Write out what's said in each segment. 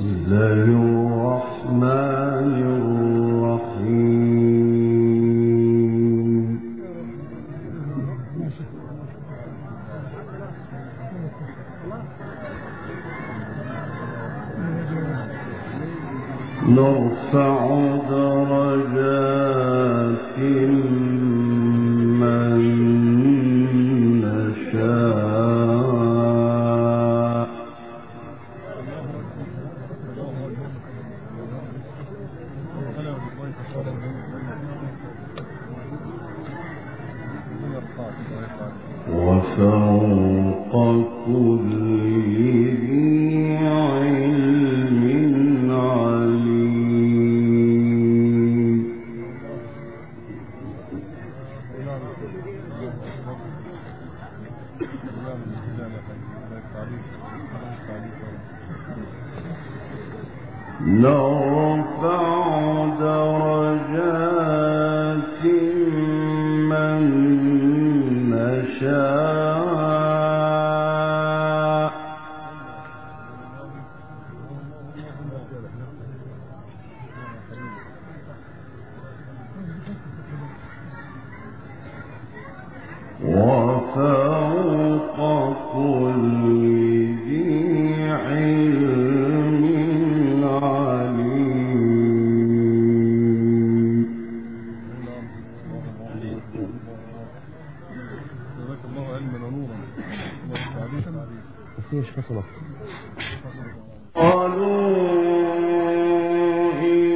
نرفع درجات من نشاء وفوق كل ذي علم عليم. نرفع درجات من نشاء وفوق كل ذي علم عليم. قالوا إن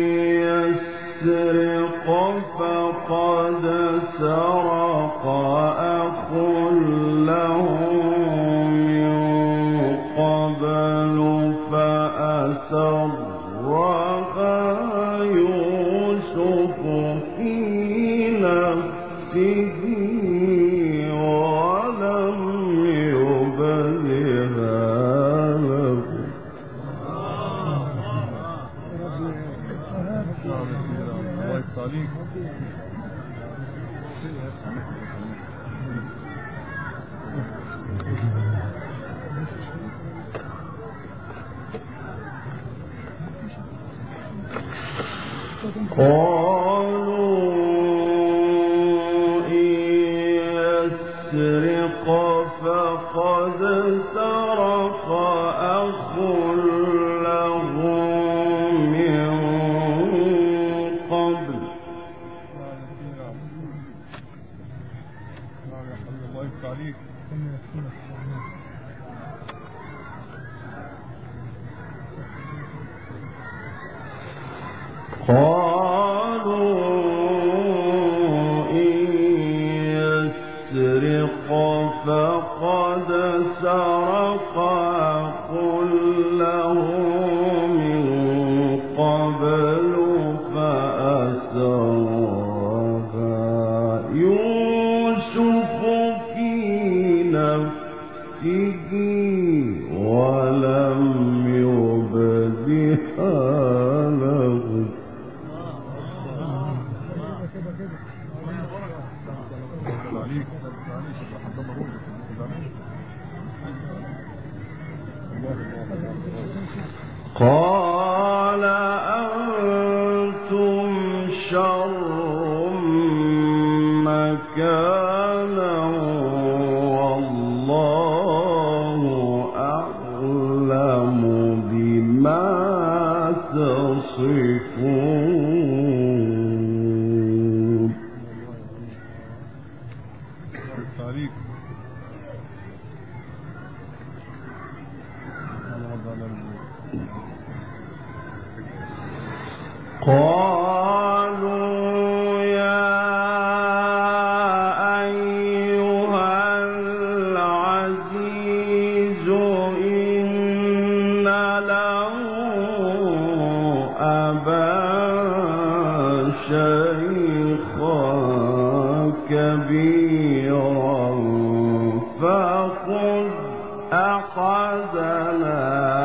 يسرق فقد سرق أخ له من قبل فأسرها يوسف في نفسه ولم يبدها له. قالوا إن يسرق فقد سرق أخ له من قبل فقد سرق أخ له من قبل فأسرها يوسف في نفسه ولم يبدها له. قال أنتم شر مكانا والله أعلم بما تصفون. قالوا يا أيها العزيز إن له أبا شيخا كبيرا فخذ أحدنا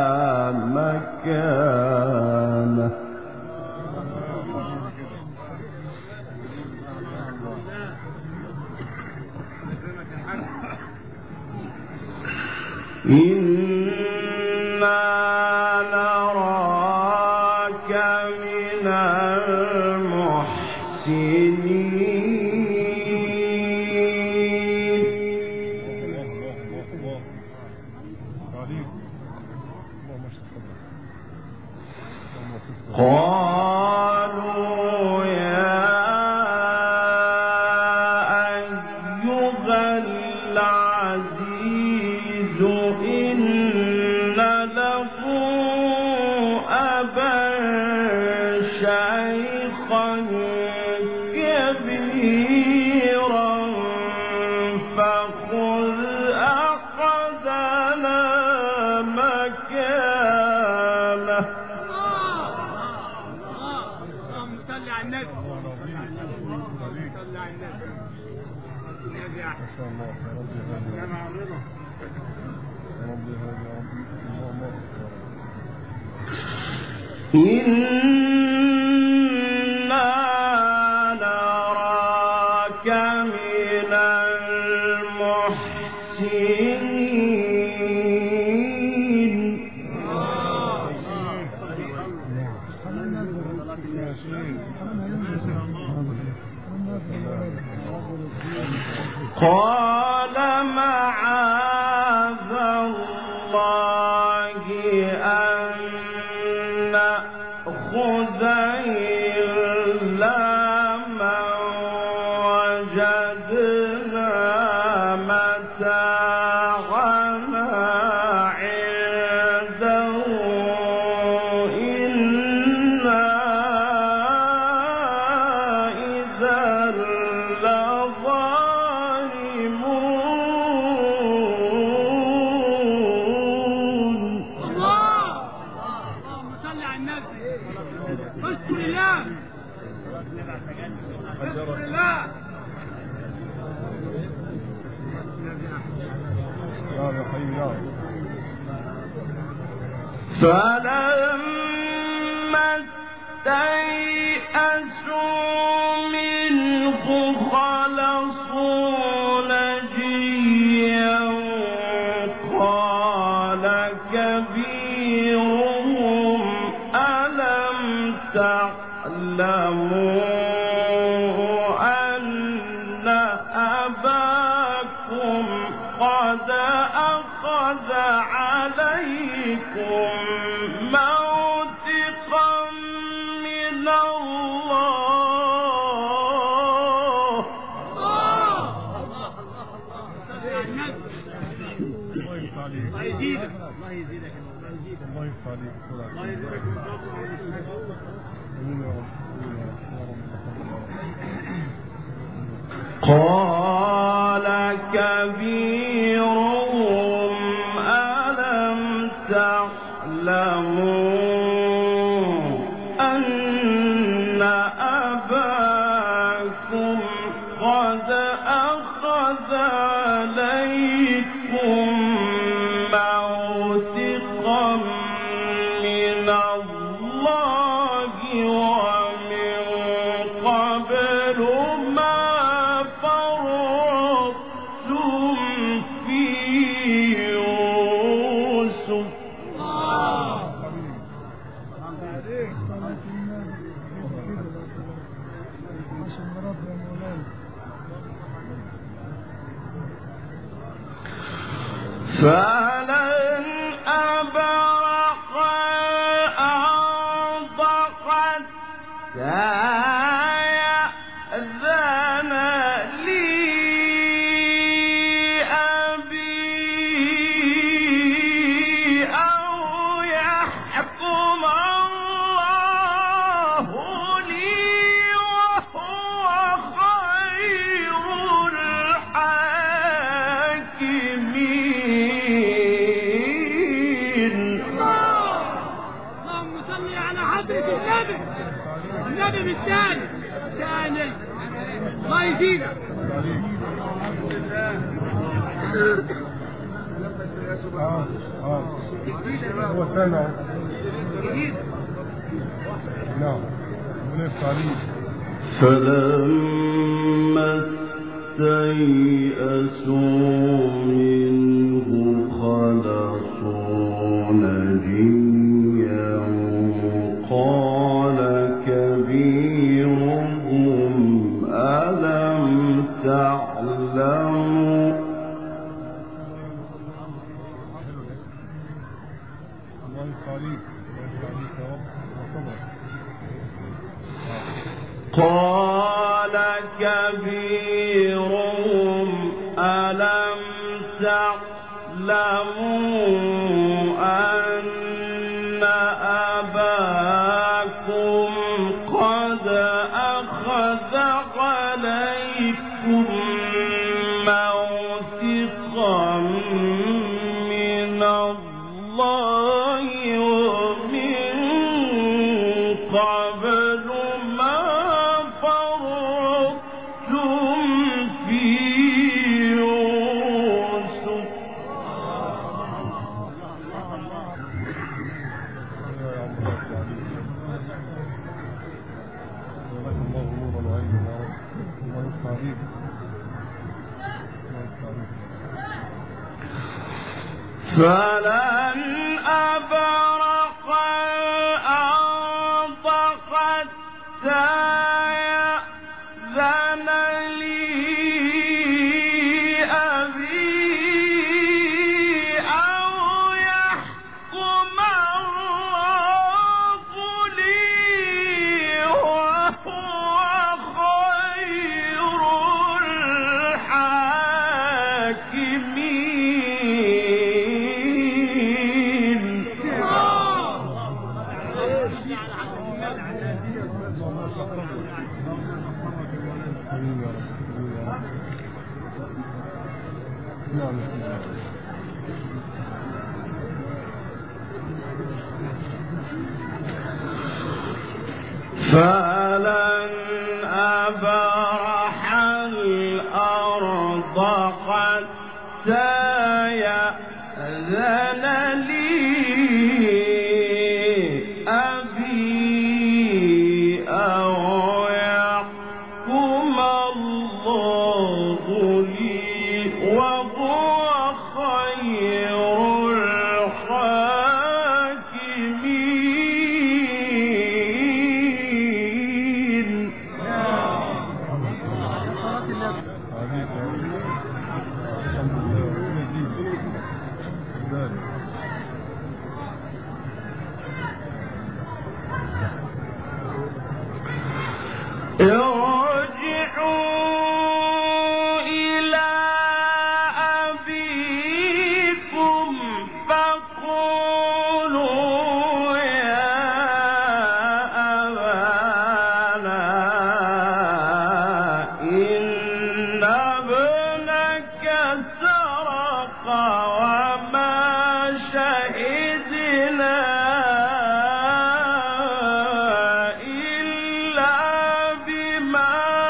مكانه. إنا نراك قالوا يا أيها العزيز إن له أبا شيخا كبيرا فخذ أحدنا مكانه. اللهم صل على النبي. صل على النبي. ما شاء الله يا رب يهدي يا رب يهدي يا رب. إنا نراك من المحسنين. قال معاذ الله أن نأخذ إلا من وجدنا متاعنا عنده إنا إذا لظالمون. اللهم صل على النبي. اشكر الله. اشكر الله. يا حبيبي يا رب. فلما استيئسوا منه خلصوا نجيا قال كبيرهم ألم تعلموا أن أباكم قد أخذ عليكم موثقا من الله. الله يزيدك. الله يزيدك. الله يفتح عليك. الله يزيدك. قال كبيرهم ألم تعلموا أن أباكم قد أخذ عليكم موثقا من الله ومن قبل ما فرطتم في يوسف. فلن أبرح الأرض حتى يأذن لي أبي أو يحكم الله لي وهو خير الحاكمين. اللهم صل على حضرة النبي. النبي بالثاني. ثاني. الله يزيدك. هو سامع. نعم. ربنا يفتح عليك. فلما استيئسوا منه خلصوا نجيا قال كبيرهم ألم تعلموا قال كبيرهم ألم تعلموا أن أباكم قد أخذ عليكم موثقا من الله ومن قبل ما فرطتم في يوسف فلن أبرح الأرض حتى يأذن لي أبي أو يحكم الله لي وهو خير الحاكمين. فلن أبرح الأرض حتى يأذن لي أبي أو يحكم الله لي وهو خير الحاكمين. ارجعوا إلى أبيكم فقولوا يا أبانا إن ابنك سرق وما شهدنا إلا بما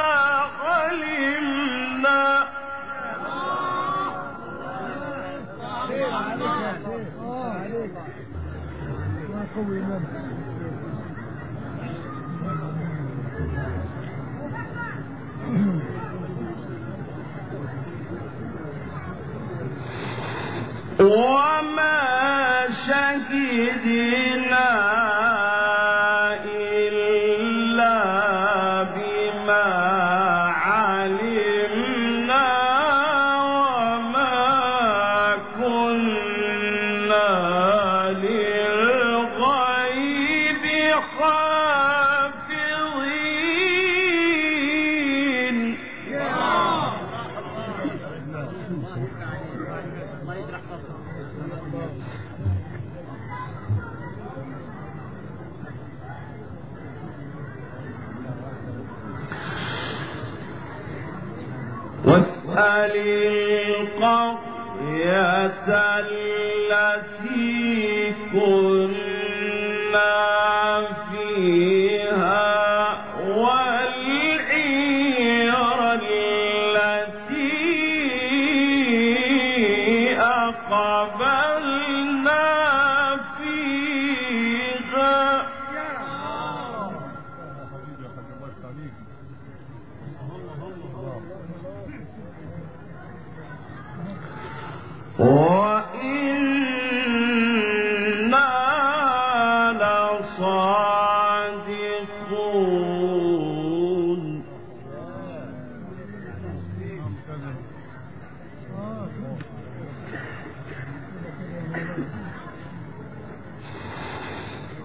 علمنا. وما شهدنا إلا بما علمنا وما كنا للغيب حافظين. واسأل القرية التي كنا فيها والعير التي أقبلنا فيها وإنا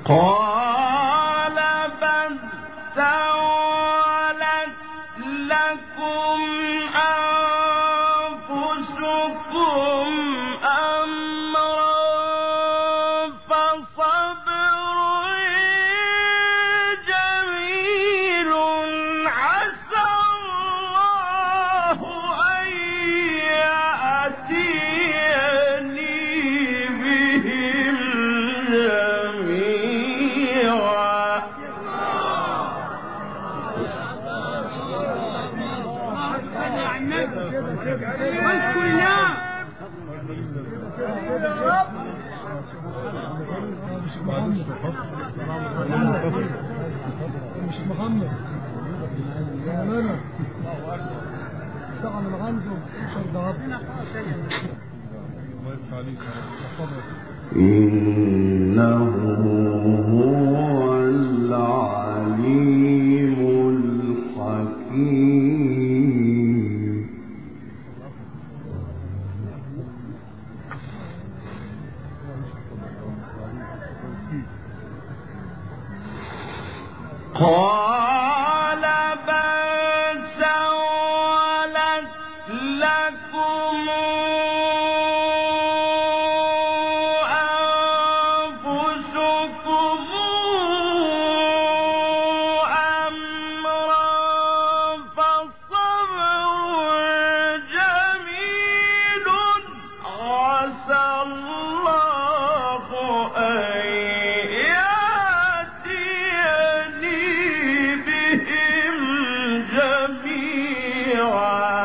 قال بل سولت لكم أنفسكم أمرا فصبر جميل عسى الله أن يأتيني بهم جميعا. مش محمد مولانا ساعة من عنده شرد عبد الله يفتح عليك. إنه هو العليم الحكيم. قال بل سولت لكم أنفسكم أمرا فصبر جميل عسى الله أن يأتيني بهم جميعا.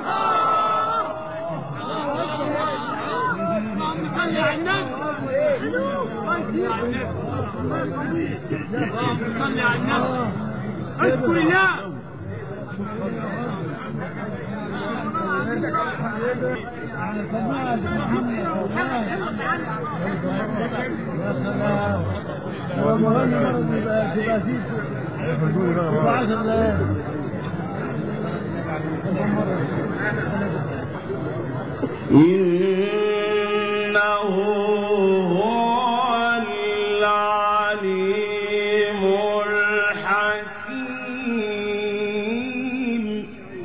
اذكر الله. إنه هو العليم الحكيم.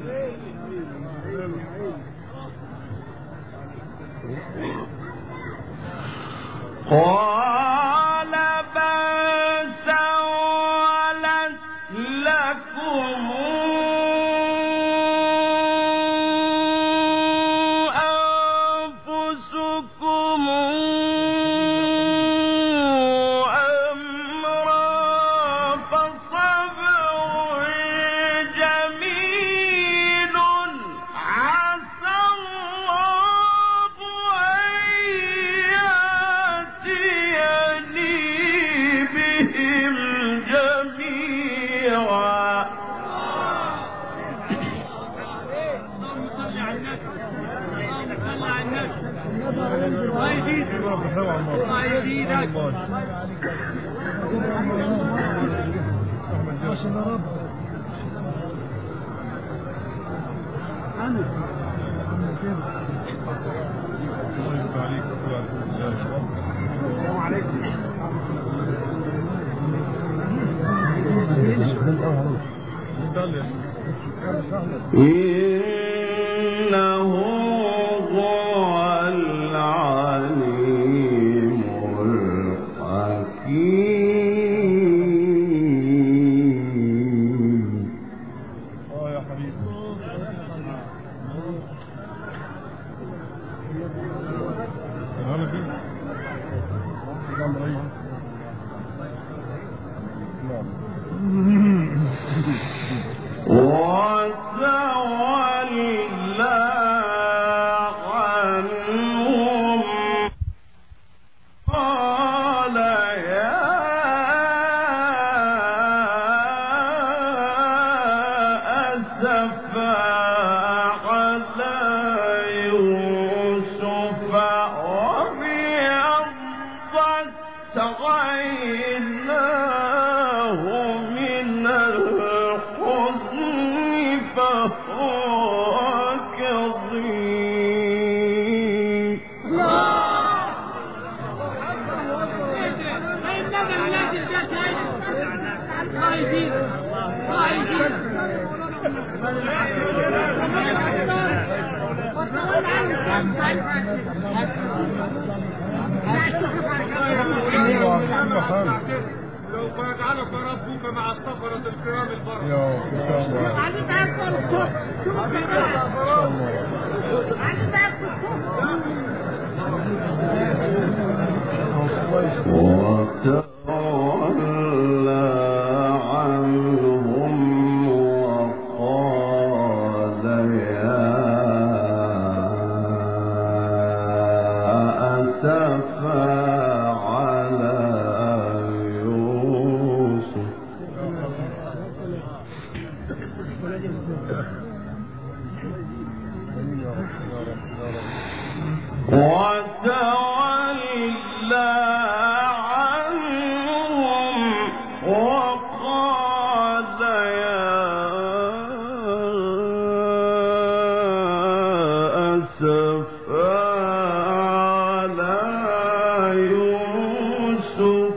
قال بل سولت لكم أنفسكم أمرا فصبر جميل عسى الله أن يأتيني بهم جميعا. إنه هو العليم الحكيم. يا حبيبي انا فين نعم رئيس نعم وتولى عنهم قال يا أسفا على يوسف وابيضت عيناه من الحزن فهو كظيم. الله يزيدك الله يزيدك لو فاجعلك ربك مع السفرة الكرام البر يا ان شاء الله وتولى عنهم وقال يا أسفا على يوسف وتولى عنهم وقال يا أسفا على يوسف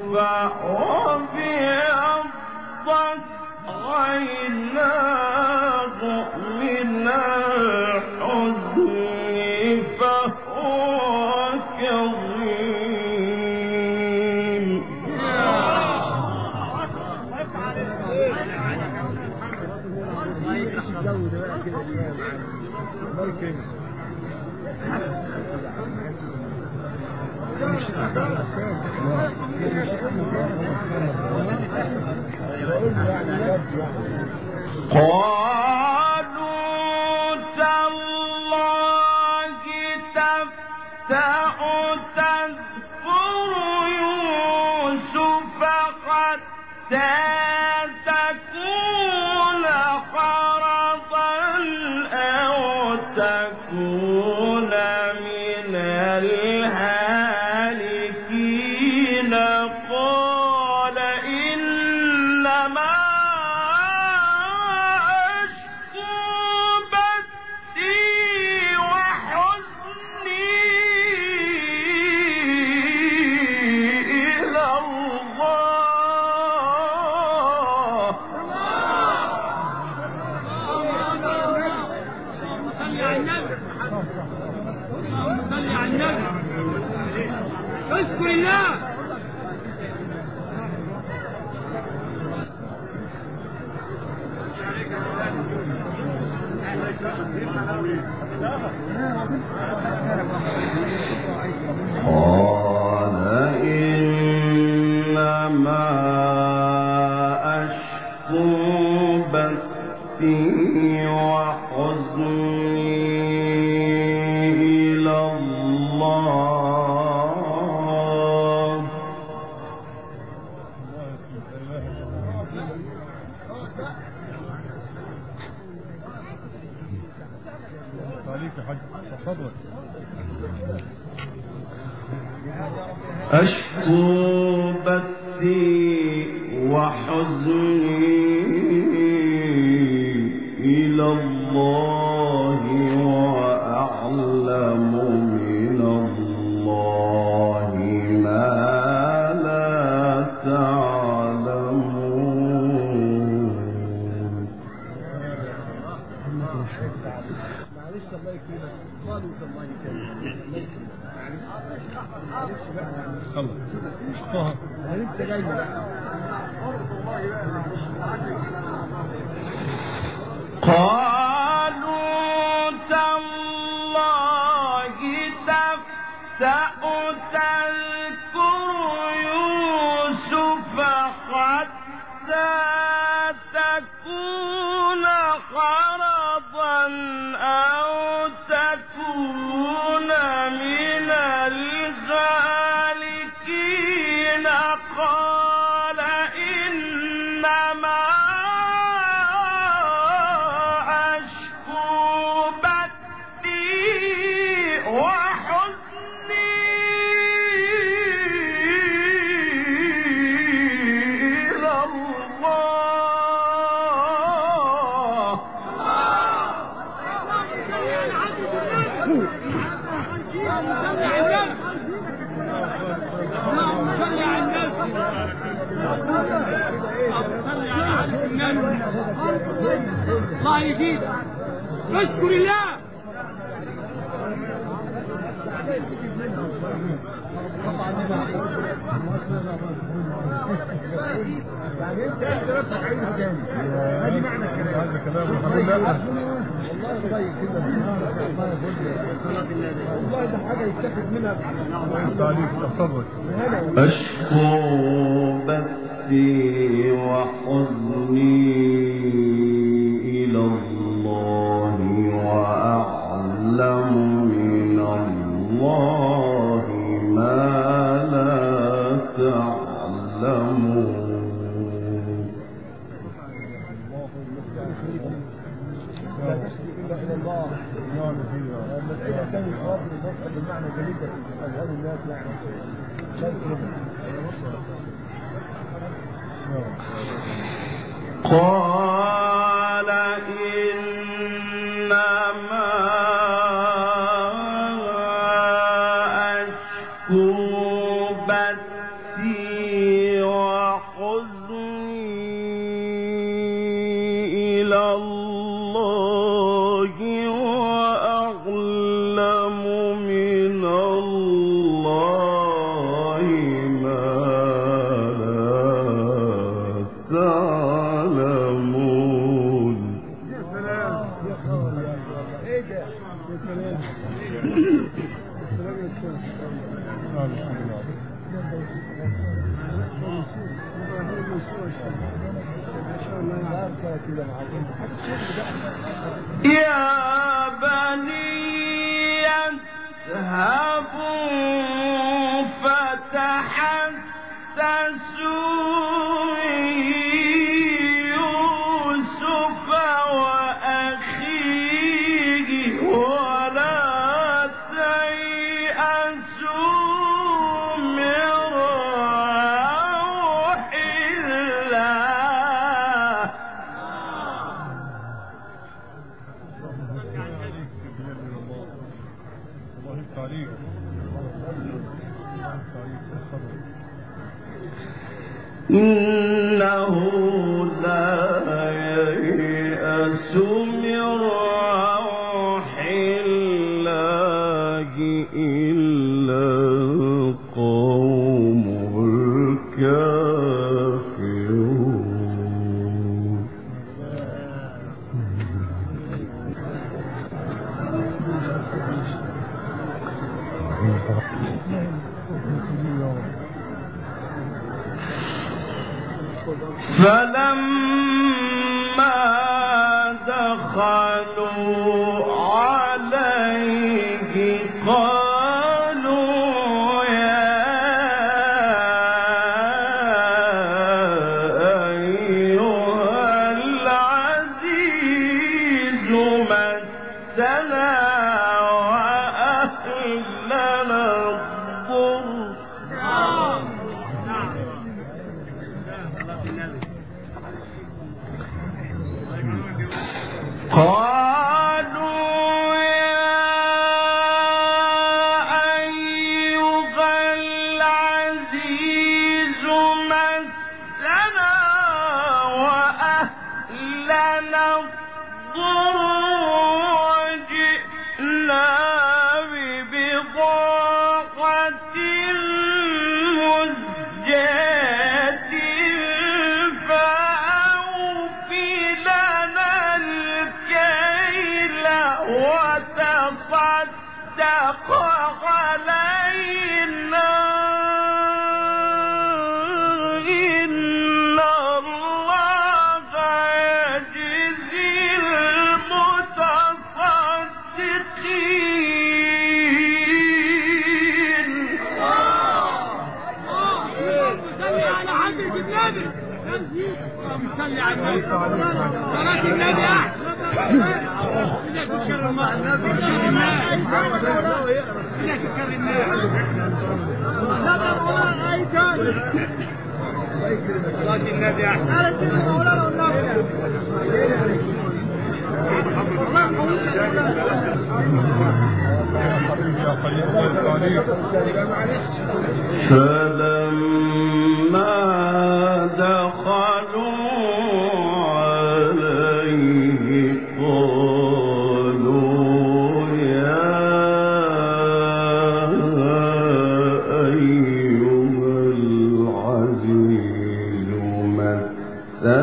وابيضت عيناه من الحزن فهو كظيم قالوا تالله تفتأ تذكر يوسف حتى تكون حرضا أو تكون من الهالكين قال إنما أشكو بثي وحزني إلى الله صل على النبي صل على النبي اشكر الله قال إنما أشكو بثي وحزني إلى الله عليك يا حاج صدرك أشكو بثي وحزني إلى الله وأعلم من الله ما لا تعلمون معلش الله يكرمك قالوا الله يكرمك معلش بقى الله انت جاي بقى قالوا تالله تفتأ تذكر يوسف حتى تكون حرضا أو تكون من الهالكين قال إنما أشكو بثي وحزني إلى الله صل على النبي الله يزيد. اشكر الله. يعني انت ربك عايزها تاني. هذه معنى الكلام. هذا كلام والله طيب كده. والله ده حاجه يتاخد منها تعليق تصرف. أشكو بثي وحزني إلى الله وأعلم من الله ما لا تعلمون. لا تشكي إلا إلى الله. المسألة كانت رب المسألة بالمعنى جديدة أذهان الناس يعني. قال إنما أشكو بثي وحزني إلى الله وأعلم من الله ما لا تعلمون. يا سلام يا خالد يا الله. ايه ده؟ يا سلام. يا بني اذهبوا فتحسسوا من يوسف وأخيه ولا تيأسوا من روح الله. إنه لا ييأس من روح الله إلا القوم الكافرون. فلما دخلوا عليه قالوا يا أيها العزيز مسنا وأهلنا الضر. قالوا يا أيها العزيز مسنا وأهلنا الضر وجئنا ببضاعة مزجاة فأوف لنا الكيل وتصدق علينا إن الله يجزي المتصدقين. صلي على حضرة النبي. صلي على النبي. صلاة النبي أحسن. إليك شر الناس. إليك شر الناس. صلاة النبي فلما دخلوا عليه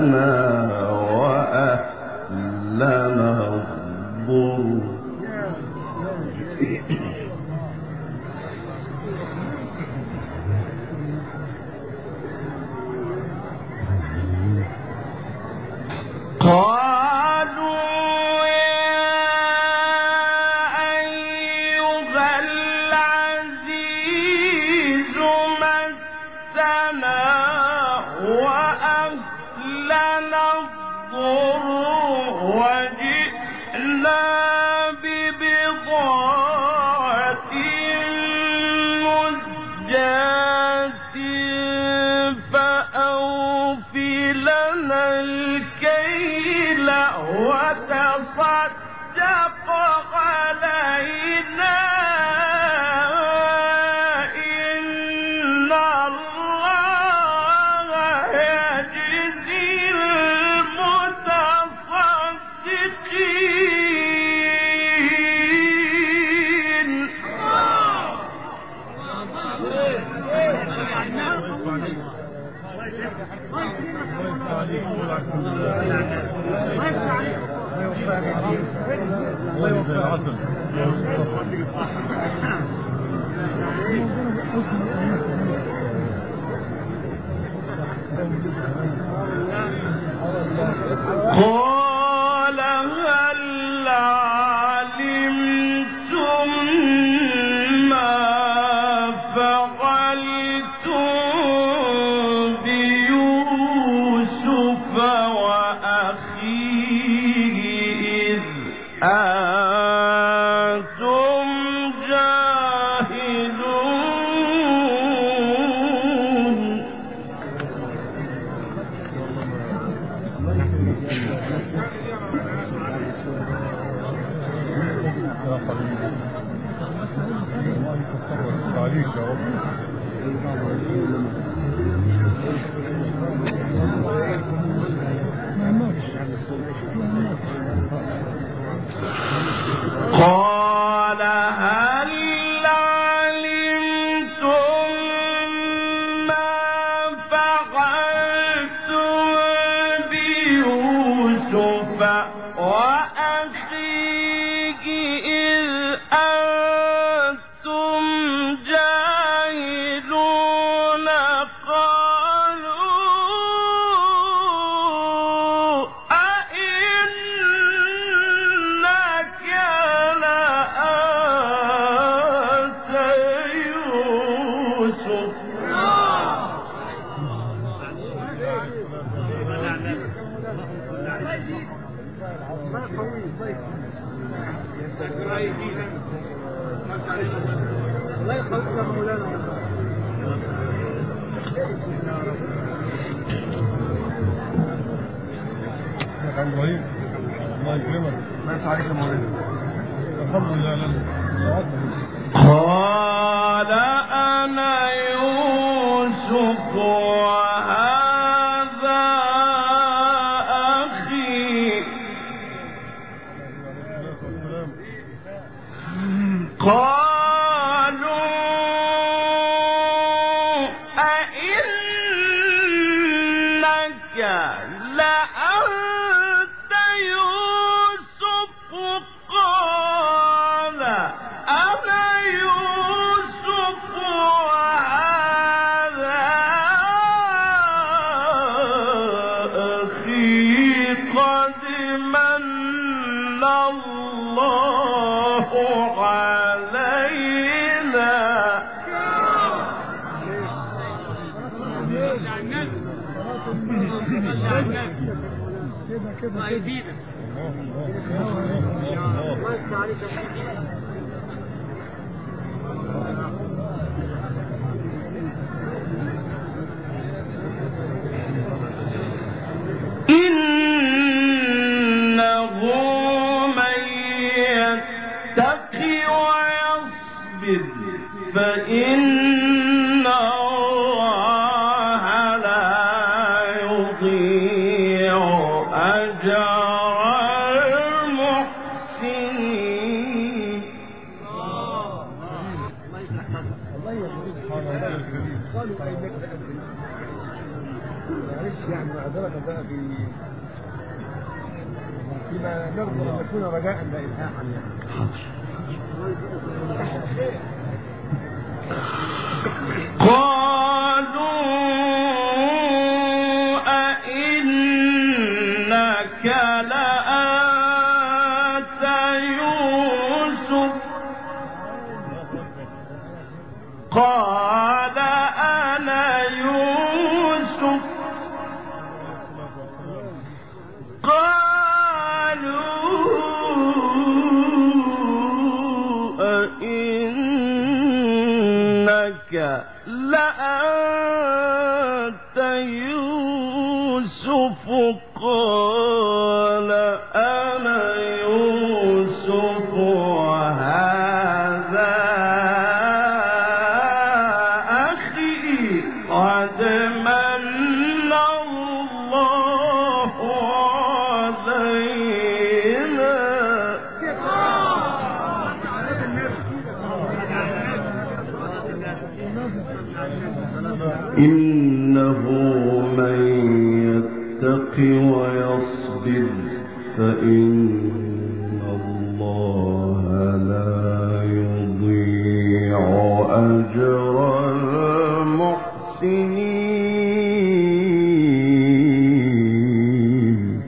لنا وأهلنا الضر قالوا يا أيها العزيز مسنا وأهلنا الضر وجئنا ببضاعة مزجاة فأوف لنا الكيل وتصدق علينا إن الله يجزي المتصدقين قال هل علمتم ما فعلتم بيوسف وأخيه إذ أنتم جاهلون قال هل علمتم ما فعلتم بيوسف وأخيه إذ أنتم جاهلون قالوا أئنك لأنت يوسف الله يخلصك يا مولانا عم ابراهيم الله يكرمك ما عليك يا مولانا الحمد لله قال أنا يوسف وهذا أخي قالوا أئنك لأنت يوسف قال أنا يوسف وهذا أخي قد من الله علينا كده يزيدك الله يفتح عليك إنه من يتق ويصبر فإن الله لا يضيع أجر المحسنين. معلش يعني معذرة بقى فيما نرجو أن يكون رجاء لا إلحاحا يعني. قالوا أئنك لأنت يوسف قال أنا يوسف أئنك لأنت يوسف قال أنا يوسف وهذا أخي قد من الله علينا إنه من يتق ويصبر فإن الله لا يضيع أجر المحسنين.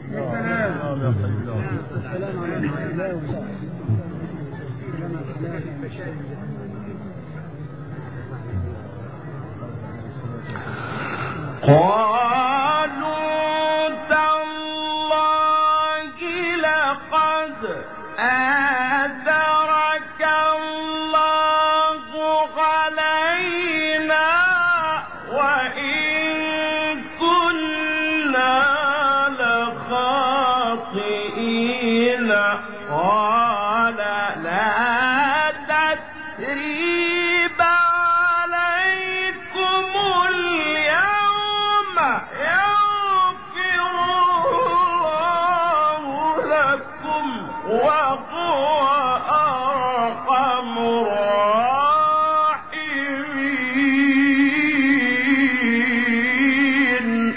قالوا تالله لقد آثرك الله علينا وإن كنا لخاطئين قال لا تثريب عليكم اليوم يغفر الله لكم وهو أرحم الراحمين.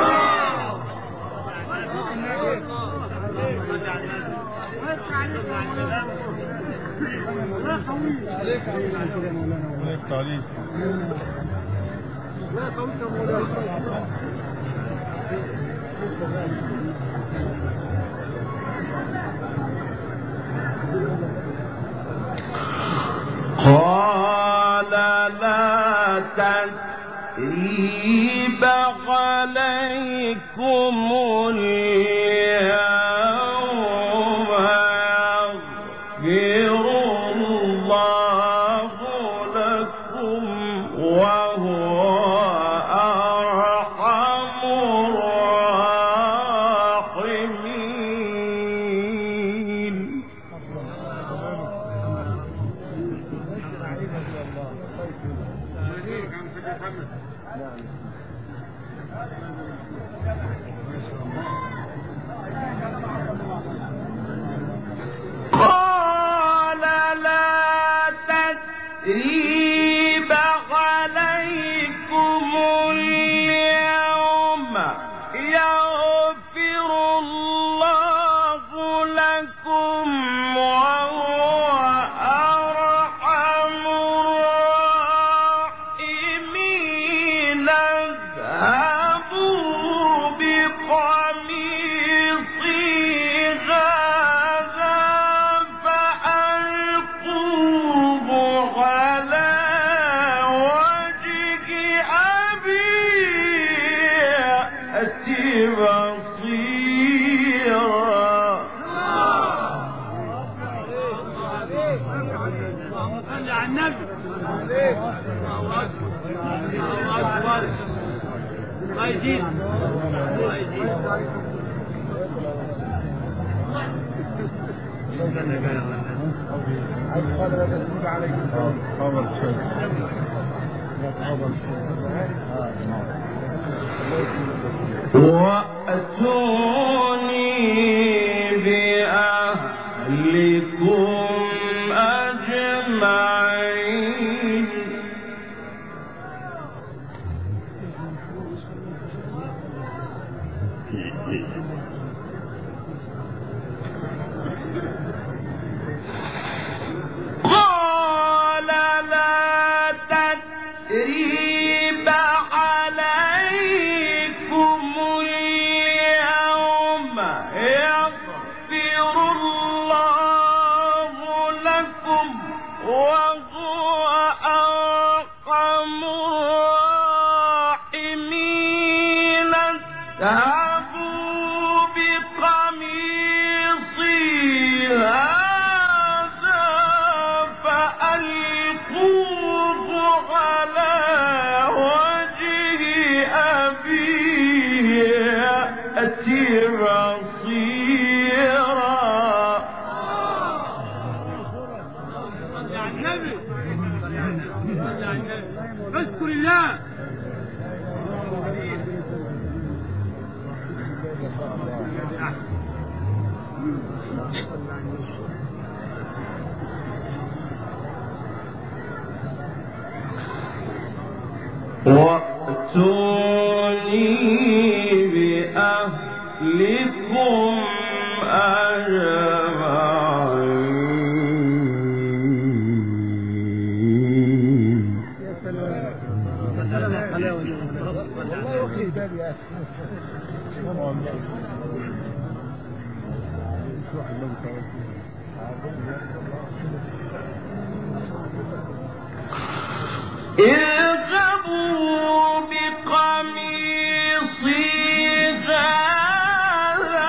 قال لا تثريب عليكم اليوم يغفر الله لكم وهو أرحم الراحمين. قال لا تثريب عليكم اليوم يغفر الله لكم وهو أرحم الراحمين. اذهبوا بقميصي هذا فألقوه على وجه أبي يأتي بصيرا. صل على النبي. الله أكبر. الله يجيب. الله يجيب. وأتوني بأهلكم أجمعين. قال لا تثريب عليكم اليوم يغفر الله لكم وهو أرحم الراحمين اذهبوا بقميصي هذا فألقوه على وجه أبيه يأتي بصيرا. صل على النبي، اذكر الله. وَأْتُونِي بِأَهْلِكُمْ أَجْمَعِينَ. والله يخلي بالي يا أخي. اذهبوا بقميصي هذا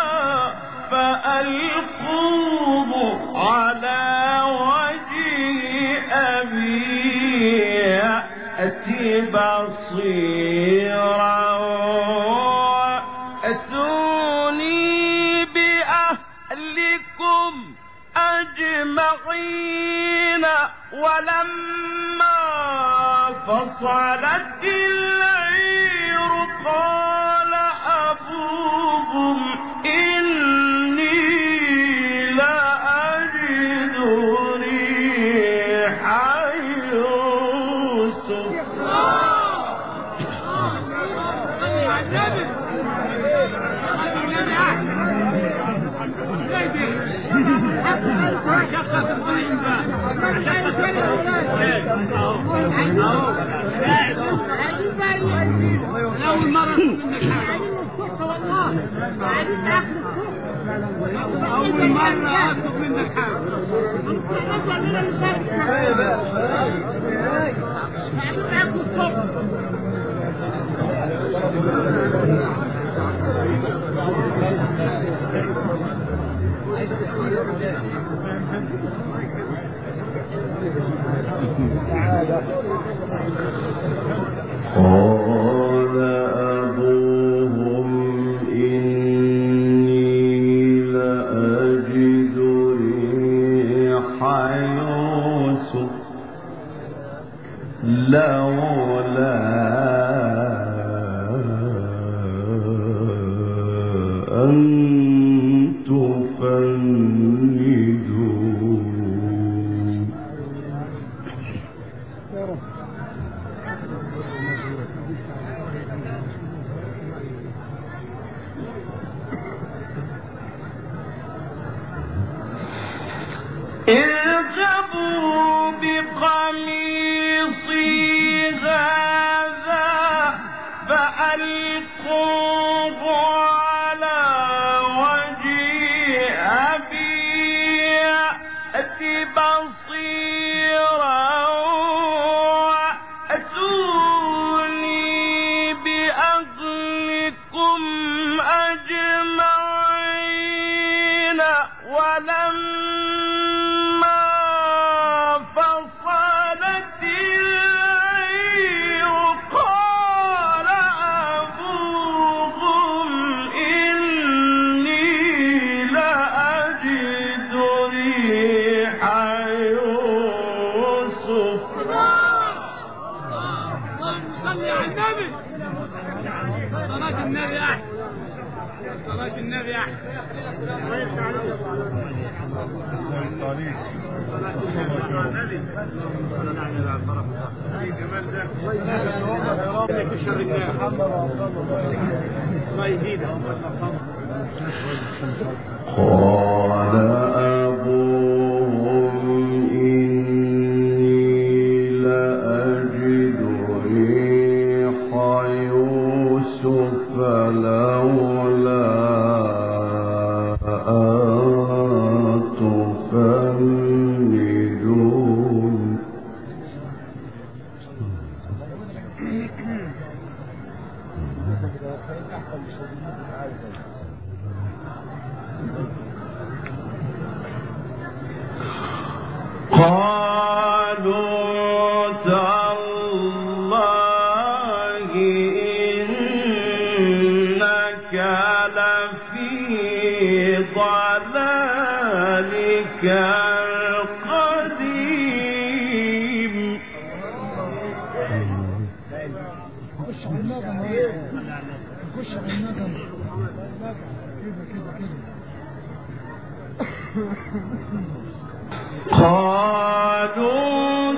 فألقوه على وجه أبي يأتي بصيرا وأتوني بأهلكم أجمعين. ولما فصلت العير قال أبوهم إني لأجد ريح يوسف. أول مرة منك أول مرة أطلب منك قال أبوهم إني لأجد ريح يوسف لولا أن تفندون. اذهبوا بقميصي هذا فألقوه على وجه أبي يأتي بصيرا وأتوني بأهلكم أجمعين. ولما فصلت العير قال أبوهم إني لأجد ريح يوسف. صل على النبي. صلاة النبي أحسن. صلاة النبي أحسن. ويفتح عليك يا أبو علي. صلاة النبي. جمال ده. الله يشر الناس. الله يزيدك. قال أبوهم إني لأجد ريح يوسف لولا أن تفندون. قالوا تالله إنك لفي ضلالك القديم. خش على النغم خش على النغم كده قالوا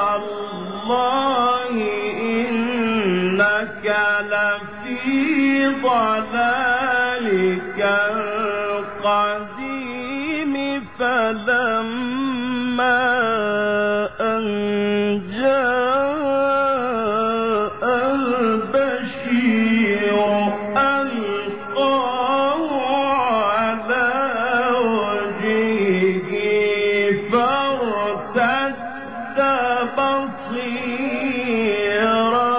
تالله إنك لفي ضلالك القديم. فلما أن جاء البشير ألقاه على وجهه فارتد بصيرا.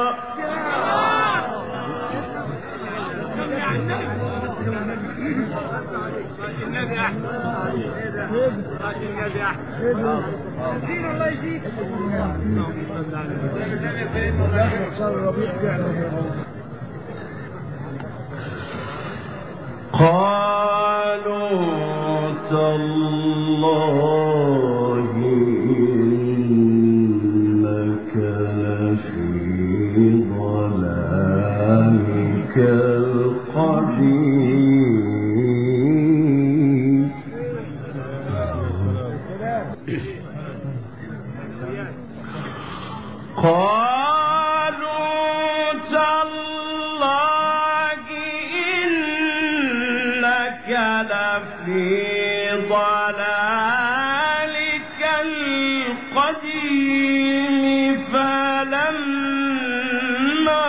الله يجيك. قالوا تالله إنك لفي ضلالك القديم. قالوا تالله إنك لفي ضلالك القديم. فلما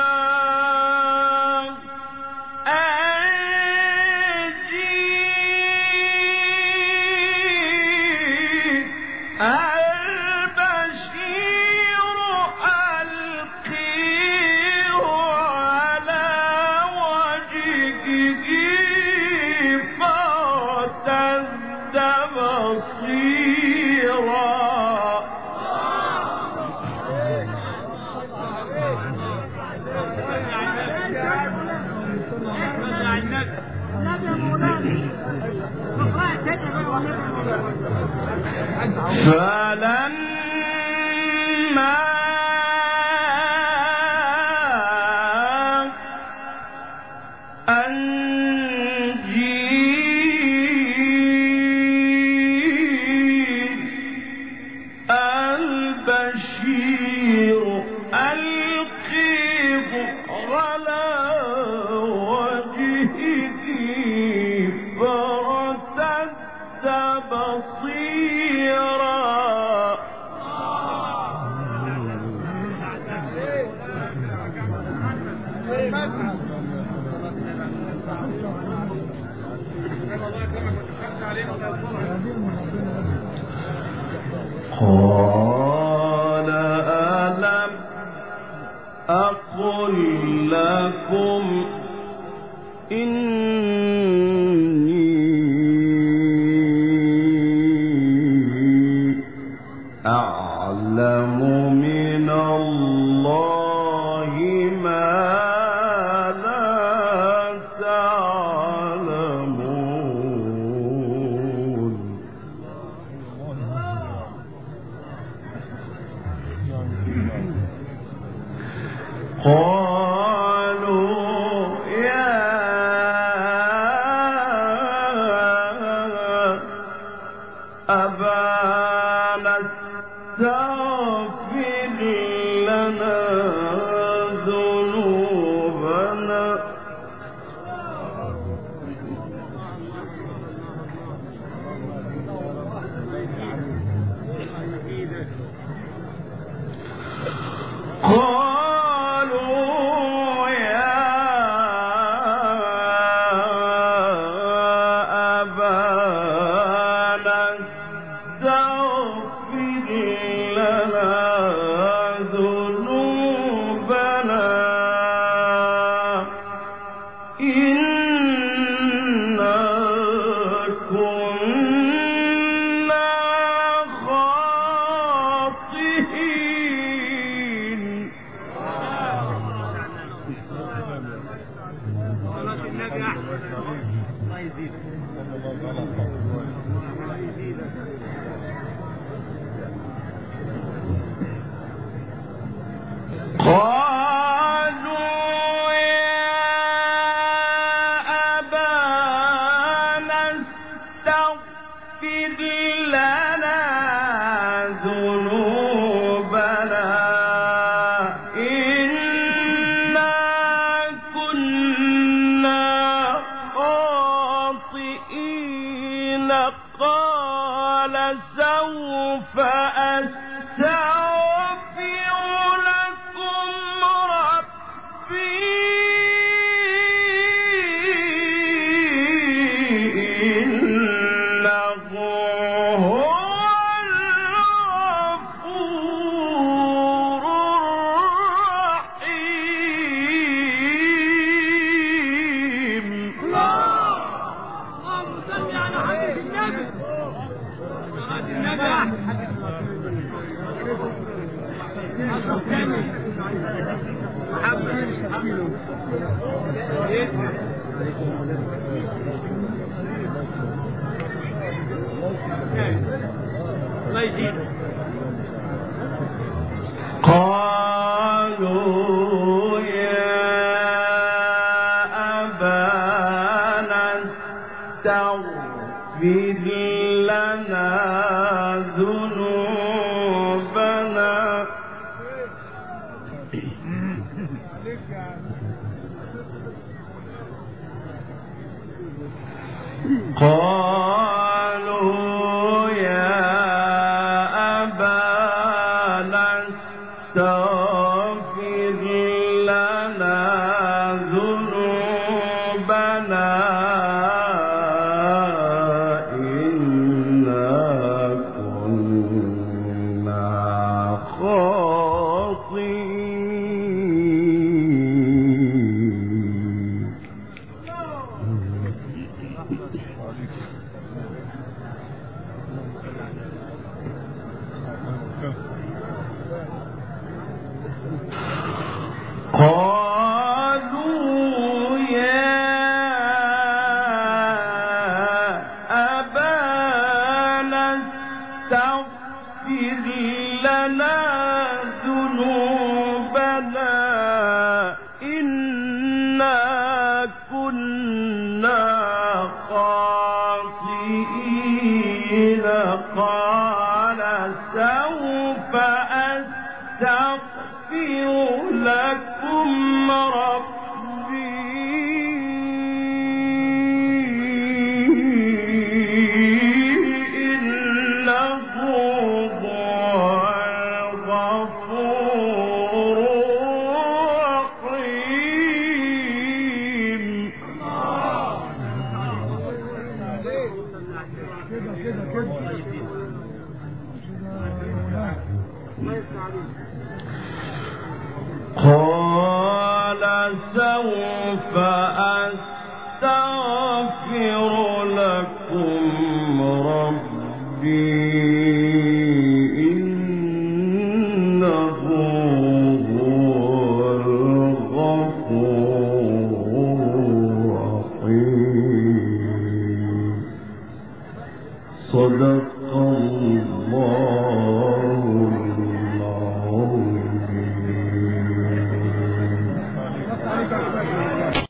البشير ألقيه على وجهه فارتد بصيرا. قال ألم أقل لكم إني أعلم من الله ما لا تعلمون. قالوا يا صلاة النبي أحسن. الله يزيدك. الله يزيدك. قالوا يا أبانا استغفر لنا ذنوبنا إنا كنا خاطئين قال سوف أستغفر لكم ربي إنه هو الغفور الرحيم. اللهم صل على حبيب النبي. صلاة النبي أحسن. أشرف كامل. محمد. الله يزيدك. قالوا يا أبانا استغفر لنا ذنوبنا قالوا يا أبانا استغفر لنا ذنوبنا إنا كنا خاطئين. قالوا يا أبانا استغفر لنا ذنوبنا إنا كنا خاطئين قال سوف أستغفر لكم ربي إنه هو الغفور الرحيم. قال سوف أستغفر لكم ربي إنه هو الغفور الرحيم. صدق الله